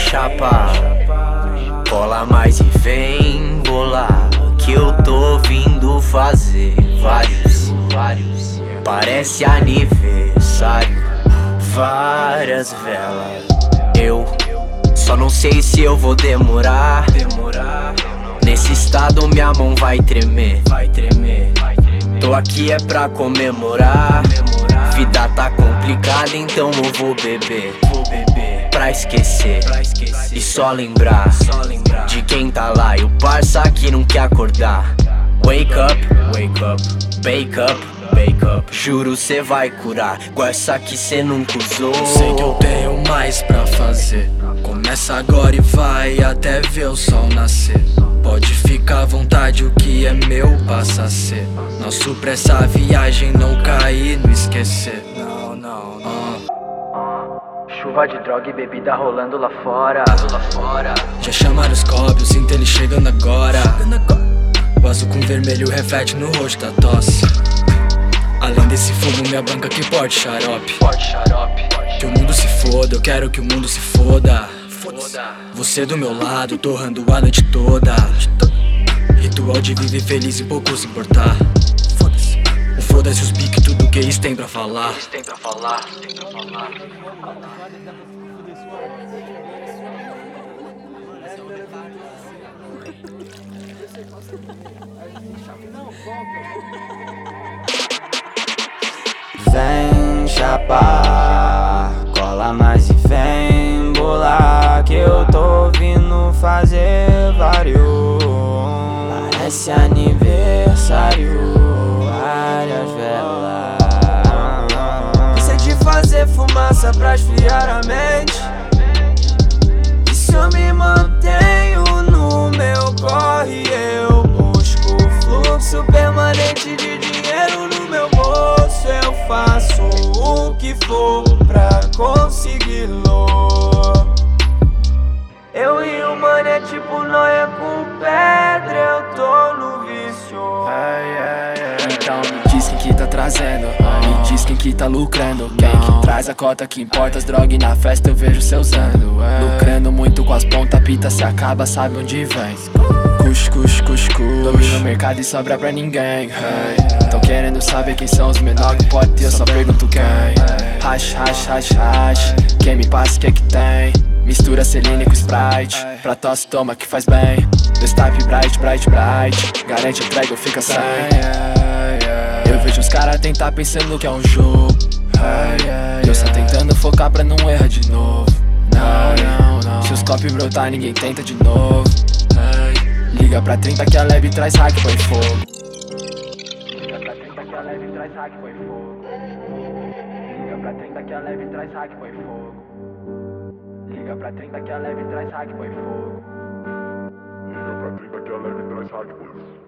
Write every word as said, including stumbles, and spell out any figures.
chapa, cola mais e vem bolar, que eu tô vindo fazer vários, vários. Parece aniversário, várias velas. Eu só não sei se eu vou demorar. Nesse estado minha mão vai tremer. Tô aqui é pra comemorar. Vida tá complicada, então eu vou beber pra esquecer e só lembrar de quem tá lá e o parça que não quer acordar. Wake up, wake up, bake up, bake up. Juro cê vai curar com essa que cê nunca usou. Sei que eu tenho mais pra fazer. Começa agora e vai até ver o sol nascer. Pode ficar à vontade, o que é meu passa a ser nosso pra essa viagem não cair, não esquecer. Não, não, não. Chuva de droga e bebida rolando lá fora. Já chamaram os copos, sinto ele chegando agora. O azul com vermelho reflete no rosto da tosse. Além desse fumo, minha banca que porte xarope. Que o mundo se foda, eu quero que o mundo se foda. Você do meu lado, torrando a noite toda. Ritual de viver feliz e poucos importar. O foda-se os piques, tudo que eles têm pra falar. Vem chapar, cola mais e vem bolar, que eu tô vindo fazer vários. Parece aniversário, várias velas. Cansei de fazer fumaça pra esfriar a mente. Isso eu me mantenho no meu corre. Eu busco fluxo permanente de dinheiro no meu bolso. Eu faço o que for pra consegui-lo. Eu e o mano é tipo nóia com pedra. Eu tô no vício. Então me diz quem que tá trazendo, me diz quem que tá lucrando. Quem que traz a cota que importa as drogas e na festa eu vejo cê usando. Lucrando muito com as pontas, pita se acaba, sabe onde vem. Cush, cush, cush, cush. Domina o mercado e sobra pra ninguém. Hey. Tão querendo saber quem são os menores, pode ter, eu só pergunto quem. Hash, hash, hash, hash. Quem me passa o que é que tem? Mistura Celine com Sprite, pra tosse toma que faz bem. Dois type bright, bright, bright. Garante entrega ou fica sem. Eu vejo os caras tentar pensando que é um jogo. E eu só tentando focar pra não errar de novo. Não, não, não. Se os copos brotar ninguém tenta de novo. Liga pra trinta que a leve traz hack, põe fogo. Liga pra trinta que a leve traz hack, põe fogo. Liga pra trinta que a leve traz hack, põe fogo. Liga pra trinta que a leve traz hack, põe fogo. Liga pra trinta que a leve traz hack, põe fogo.